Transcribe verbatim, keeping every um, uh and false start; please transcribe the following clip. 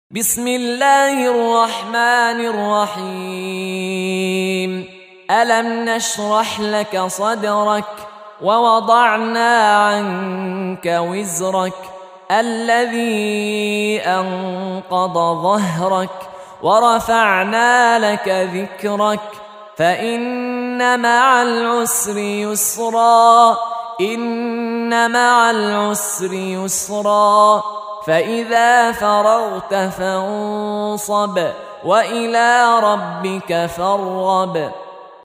بسم الله الرحمن الرحيم. ألم نشرح لك صدرك ووضعنا عنك وزرك الذي أنقض ظهرك ورفعنا لك ذكرك فإن مع العسر يسرا إن مع العسر يسرا فإذا فرغت فانصب وإلى ربك فارغب.